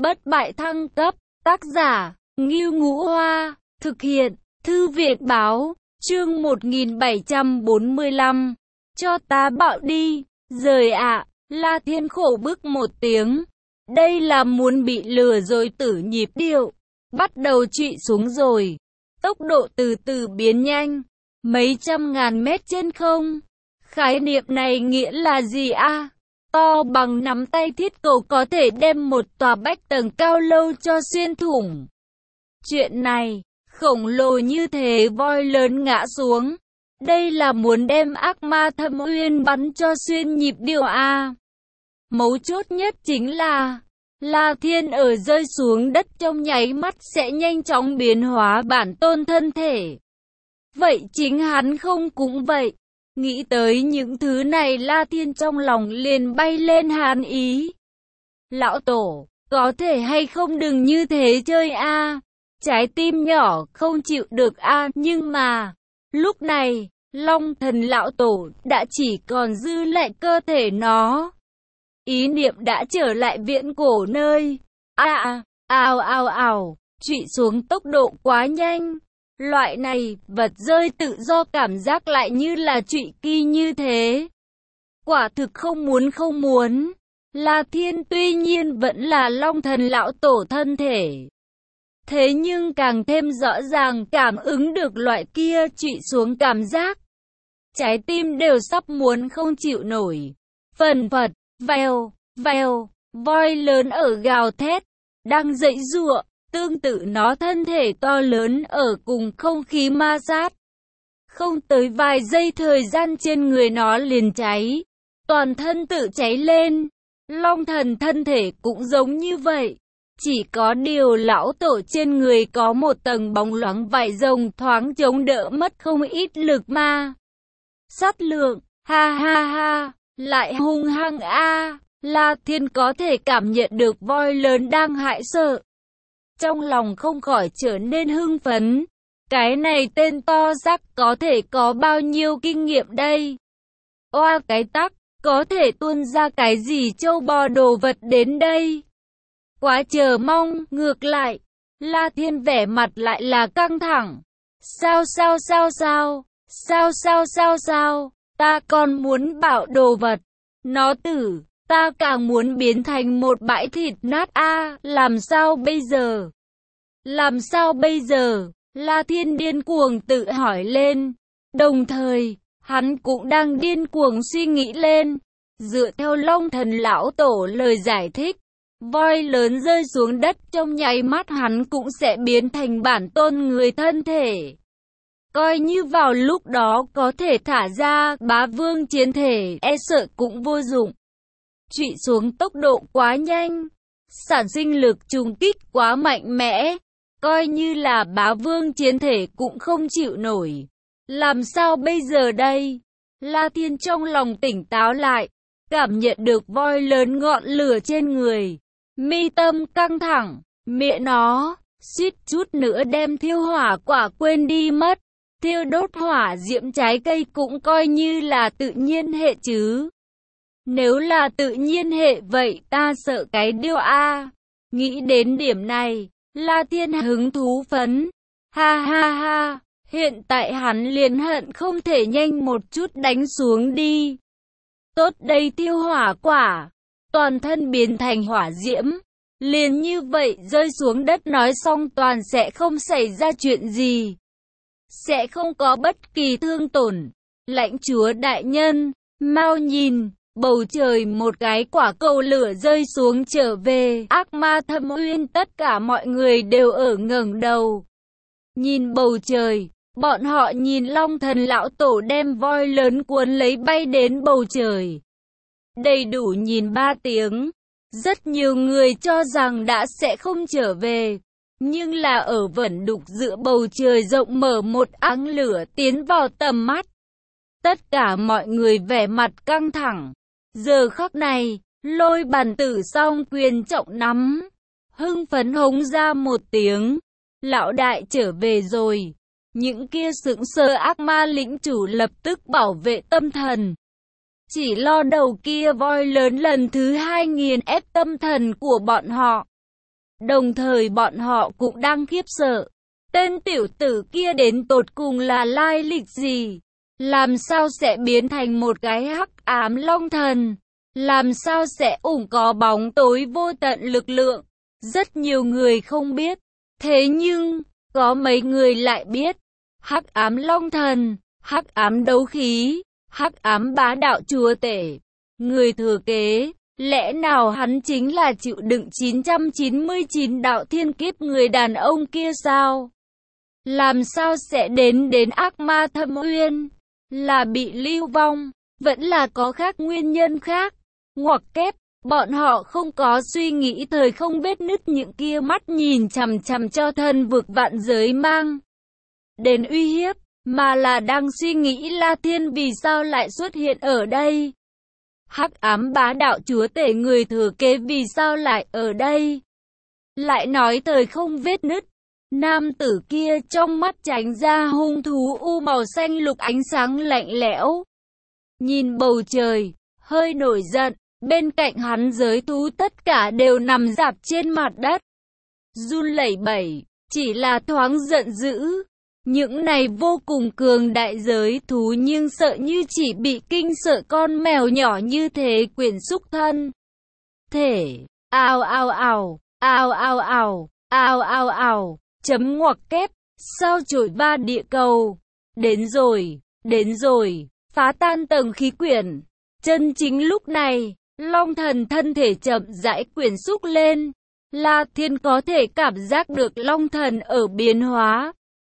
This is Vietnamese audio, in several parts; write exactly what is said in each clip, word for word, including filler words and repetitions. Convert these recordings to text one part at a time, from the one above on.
Bất bại thăng cấp, tác giả, Ngưu Ngũ Hoa, thực hiện, Thư viện báo, chương một nghìn bảy trăm bốn mươi lăm. Cho ta bạo đi, rời ạ, La Thiên khổ bức một tiếng. Đây là muốn bị lừa rồi tử nhịp điệu. Bắt đầu trụy xuống rồi. Tốc độ từ từ biến nhanh. Mấy trăm ngàn mét trên không. Khái niệm này nghĩa là gì a? À? To bằng nắm tay thiết cầu có thể đem một tòa bách tầng cao lâu cho xuyên thủng. Chuyện này, khổng lồ như thế voi lớn ngã xuống. Đây là muốn đem ác ma thâm uyên bắn cho xuyên nhịp điệu a. À? Mấu chốt nhất chính là, La Thiên ở rơi xuống đất trong nháy mắt sẽ nhanh chóng biến hóa bản tôn thân thể. Vậy chính hắn không cũng vậy. Nghĩ tới những thứ này La Thiên trong lòng liền bay lên hàn ý. Lão tổ, có thể hay không đừng như thế chơi a? À? Trái tim nhỏ không chịu được a, à, nhưng mà, lúc này, Long Thần lão tổ đã chỉ còn dư lại cơ thể nó. Ý niệm đã trở lại viễn cổ nơi. A à, ào ào ào, trụy xuống tốc độ quá nhanh. Loại này, vật rơi tự do cảm giác lại như là trụy kỳ như thế. Quả thực không muốn không muốn. La Thiên tuy nhiên vẫn là Long Thần lão tổ thân thể. Thế nhưng càng thêm rõ ràng cảm ứng được loại kia trụy xuống cảm giác. Trái tim đều sắp muốn không chịu nổi. Phần phật, vèo, vèo, voi lớn ở gào thét, đang dãy giụa. Tương tự nó thân thể to lớn ở cùng không khí ma sát. Không tới vài giây thời gian trên người nó liền cháy. Toàn thân tự cháy lên. Long Thần thân thể cũng giống như vậy. Chỉ có điều lão tổ trên người có một tầng bóng loáng vải rồng thoáng chống đỡ mất không ít lực ma sát lượng. Ha ha ha, lại hung hăng a. À. La Thiên có thể cảm nhận được voi lớn đang hại sợ. Trong lòng không khỏi trở nên hưng phấn. Cái này tên to xác có thể có bao nhiêu kinh nghiệm đây? Oa cái tắc, có thể tuôn ra cái gì châu bò đồ vật đến đây? Quá chờ mong, ngược lại, La Thiên vẻ mặt lại là căng thẳng. Sao sao sao sao, sao sao sao sao, ta còn muốn bảo đồ vật. Nó tử, ta càng muốn biến thành một bãi thịt nát a, à, làm sao bây giờ? Làm sao bây giờ? La Thiên điên cuồng tự hỏi lên. Đồng thời, hắn cũng đang điên cuồng suy nghĩ lên. Dựa theo Long Thần lão tổ lời giải thích, voi lớn rơi xuống đất trong nháy mắt hắn cũng sẽ biến thành bản tôn người thân thể. Coi như vào lúc đó có thể thả ra bá vương chiến thể, e sợ cũng vô dụng. Trụy xuống tốc độ quá nhanh, sản sinh lực trùng kích quá mạnh mẽ. Coi như là bá vương chiến thể cũng không chịu nổi. Làm sao bây giờ đây? La Thiên trong lòng tỉnh táo lại, cảm nhận được voi lớn ngọn lửa trên người. Mi tâm căng thẳng, mẹ nó, suýt chút nữa đem thiêu hỏa quả quên đi mất. Thiêu đốt hỏa diễm trái cây cũng coi như là tự nhiên hệ chứ. Nếu là tự nhiên hệ vậy ta sợ cái điêu a. Nghĩ đến điểm này, La Thiên hứng thú phấn. Ha ha ha, hiện tại hắn liền hận không thể nhanh một chút đánh xuống đi. Tốt đây thiêu hỏa quả, toàn thân biến thành hỏa diễm. Liền như vậy rơi xuống đất nói xong toàn sẽ không xảy ra chuyện gì. Sẽ không có bất kỳ thương tổn. Lãnh chúa đại nhân, mau nhìn. Bầu trời một cái quả cầu lửa rơi xuống trở về ác ma thâm uyên, tất cả mọi người đều ở ngẩng đầu. Nhìn bầu trời, bọn họ nhìn Long Thần lão tổ đem voi lớn cuốn lấy bay đến bầu trời. Đầy đủ nhìn ba tiếng, rất nhiều người cho rằng đã sẽ không trở về. Nhưng là ở vẩn đục giữa bầu trời rộng mở một áng lửa tiến vào tầm mắt. Tất cả mọi người vẻ mặt căng thẳng. Giờ khắc này, Lôi Bàn Tử song quyền trọng nắm, hưng phấn hống ra một tiếng. Lão đại trở về rồi. Những kia sững sờ ác ma lĩnh chủ lập tức bảo vệ tâm thần. Chỉ lo đầu kia voi lớn lần thứ hai nghiền ép tâm thần của bọn họ. Đồng thời bọn họ cũng đang khiếp sợ. Tên tiểu tử kia đến tột cùng là lai lịch gì? Làm sao sẽ biến thành một cái hắc ám long thần? Làm sao sẽ ủng có bóng tối vô tận lực lượng? Rất nhiều người không biết. Thế nhưng, có mấy người lại biết. Hắc ám long thần, hắc ám đấu khí, hắc ám bá đạo chúa tể, người thừa kế. Lẽ nào hắn chính là chịu đựng chín trăm chín mươi chín đạo thiên kiếp người đàn ông kia sao? Làm sao sẽ đến đến ác ma thâm uyên? Là bị lưu vong, vẫn là có khác nguyên nhân khác? Ngoặc kép, bọn họ không có suy nghĩ thời không vết nứt những kia mắt nhìn chằm chằm cho thân vực vạn giới mang đến uy hiếp, mà là đang suy nghĩ La Thiên vì sao lại xuất hiện ở đây. Hắc ám bá đạo chúa tể người thừa kế vì sao lại ở đây? Lại nói thời không vết nứt. Nam tử kia trong mắt tránh ra hung thú u màu xanh lục ánh sáng lạnh lẽo. Nhìn bầu trời, hơi nổi giận, bên cạnh hắn giới thú tất cả đều nằm rạp trên mặt đất. Run lẩy bẩy, chỉ là thoáng giận dữ. Những này vô cùng cường đại giới thú nhưng sợ như chỉ bị kinh sợ con mèo nhỏ như thế quyển xúc thân. Thể, ao ao ao, ao ao ao, ao ao ao, chấm ngoặc kép, sao chổi va địa cầu. Đến rồi, đến rồi, phá tan tầng khí quyển. Chân chính lúc này, long thần thân thể chậm rãi quyển xúc lên. La Thiên có thể cảm giác được long thần ở biến hóa.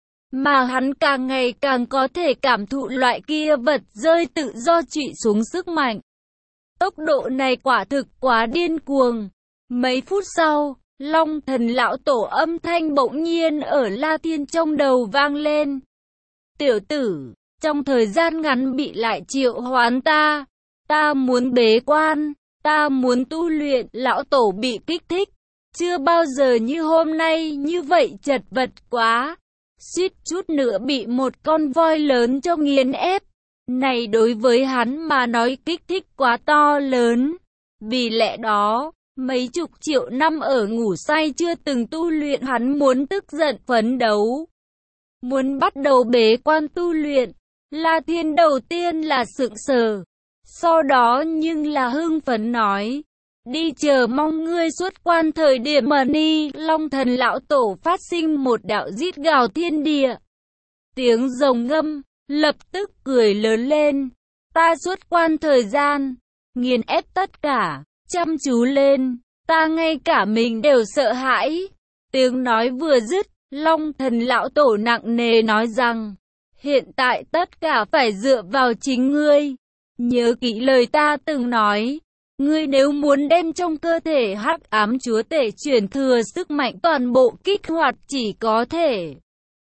Mà hắn càng ngày càng có thể cảm thụ loại kia vật rơi tự do trụy xuống sức mạnh. Tốc độ này quả thực quá điên cuồng. Mấy phút sau, long thần lão tổ âm thanh bỗng nhiên ở La Thiên trong đầu vang lên. Tiểu tử, trong thời gian ngắn bị lại triệu hoán ta. Ta muốn bế quan, ta muốn tu luyện. Lão tổ bị kích thích. Chưa bao giờ như hôm nay như vậy chật vật quá. Suýt chút nữa bị một con voi lớn cho nghiền ép. Này đối với hắn mà nói kích thích quá to lớn. Vì lẽ đó, mấy chục triệu năm ở ngủ say chưa từng tu luyện hắn muốn tức giận phấn đấu. Muốn bắt đầu bế quan tu luyện. La Thiên đầu tiên là sững sờ. Sau đó nhưng là hưng phấn nói. Đi chờ mong ngươi xuất quan thời điểm mà ni. Long thần lão tổ phát sinh một đạo rít gào thiên địa. Tiếng rồng ngâm, lập tức cười lớn lên. Ta xuất quan thời gian, nghiền ép tất cả, chăm chú lên. Ta ngay cả mình đều sợ hãi. Tiếng nói vừa dứt, long thần lão tổ nặng nề nói rằng. Hiện tại tất cả phải dựa vào chính ngươi. Nhớ kỹ lời ta từng nói. Ngươi nếu muốn đem trong cơ thể hắc ám chúa tể chuyển thừa sức mạnh toàn bộ kích hoạt chỉ có thể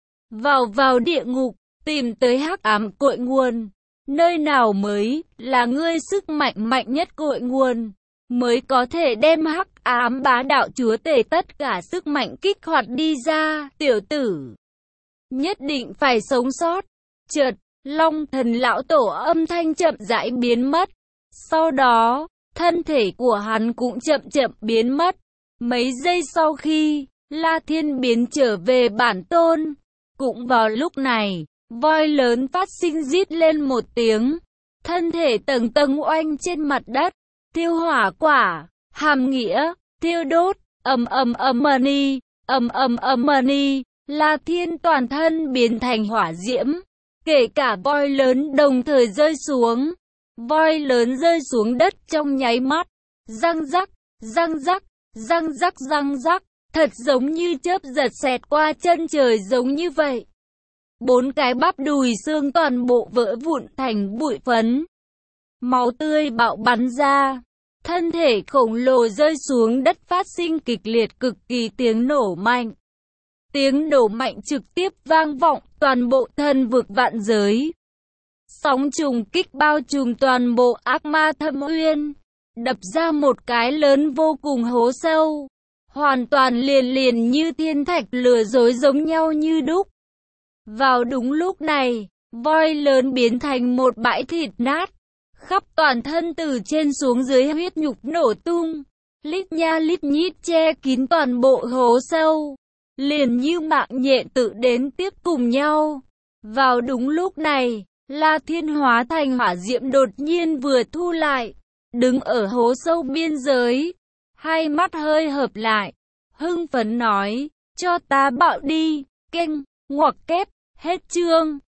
vào vào địa ngục, tìm tới hắc ám cội nguồn. Nơi nào mới là ngươi sức mạnh mạnh nhất cội nguồn, mới có thể đem hắc ám bá đạo chúa tể tất cả sức mạnh kích hoạt đi ra. Tiểu tử, nhất định phải sống sót. Chợt, long thần lão tổ âm thanh chậm rãi biến mất. Sau đó, thân thể của hắn cũng chậm chậm biến mất. Mấy giây sau khi La Thiên biến trở về bản tôn, cũng vào lúc này, voi lớn phát sinh rít lên một tiếng. Thân thể tầng tầng oanh trên mặt đất, tiêu hỏa quả, hàm nghĩa, tiêu đốt, ầm ầm ầm mani, ầm ầm ầm mani. La Thiên toàn thân biến thành hỏa diễm, kể cả voi lớn đồng thời rơi xuống. Voi lớn rơi xuống đất trong nháy mắt, răng rắc, răng rắc, răng rắc răng rắc, thật giống như chớp giật xẹt qua chân trời giống như vậy. Bốn cái bắp đùi xương toàn bộ vỡ vụn thành bụi phấn. Máu tươi bạo bắn ra, thân thể khổng lồ rơi xuống đất phát sinh kịch liệt cực kỳ tiếng nổ mạnh. Tiếng nổ mạnh trực tiếp vang vọng toàn bộ thân vực vạn giới. Sóng trùng kích bao trùm toàn bộ ác ma thâm uyên, đập ra một cái lớn vô cùng hố sâu, hoàn toàn liền liền như thiên thạch lừa dối giống nhau như đúc. Vào đúng lúc này, voi lớn biến thành một bãi thịt nát, khắp toàn thân từ trên xuống dưới huyết nhục nổ tung, lít nha lít nhít che kín toàn bộ hố sâu, liền như mạng nhện tự đến tiếp cùng nhau. Vào đúng lúc này, La Thiên hóa thành hỏa diệm đột nhiên vừa thu lại, đứng ở hố sâu biên giới, hai mắt hơi hợp lại, hưng phấn nói, cho ta bạo đi, keng, ngoặc kép, hết chương.